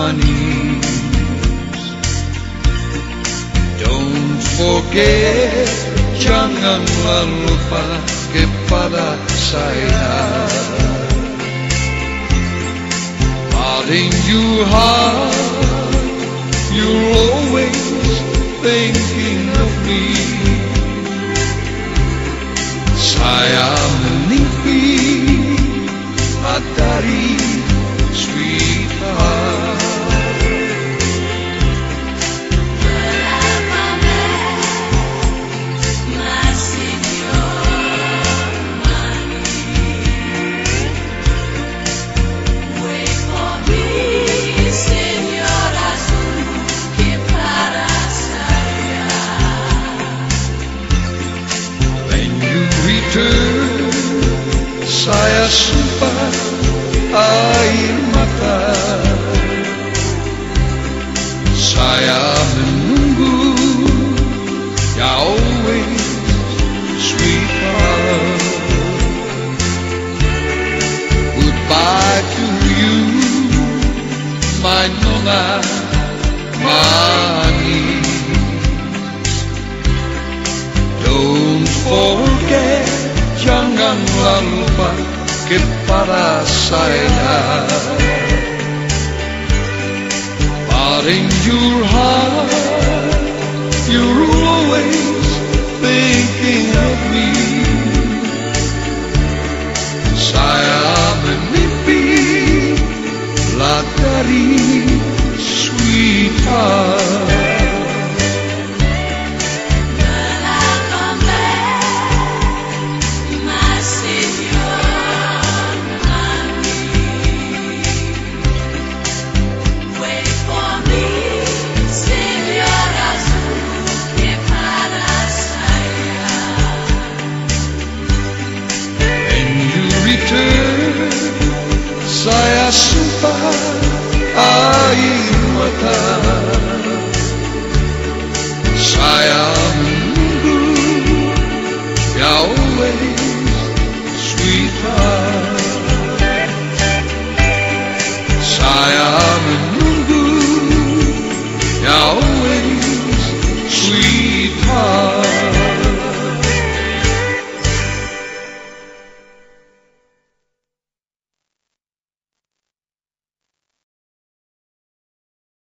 manis. Don't forget, janganlah lupa kepada saya. But in your heart, you're always thinking of me. Saya menimpi matahari, sweetheart. Saya sumpah air mata, saya menunggu, ya always sweetheart. Goodbye to you, my nona manis. Don't forget, janganlah lupa kepada saya. But in your heart, you're always thinking of me. Saya menimpi matahari, sweetheart. Saya sumpah air mata, saya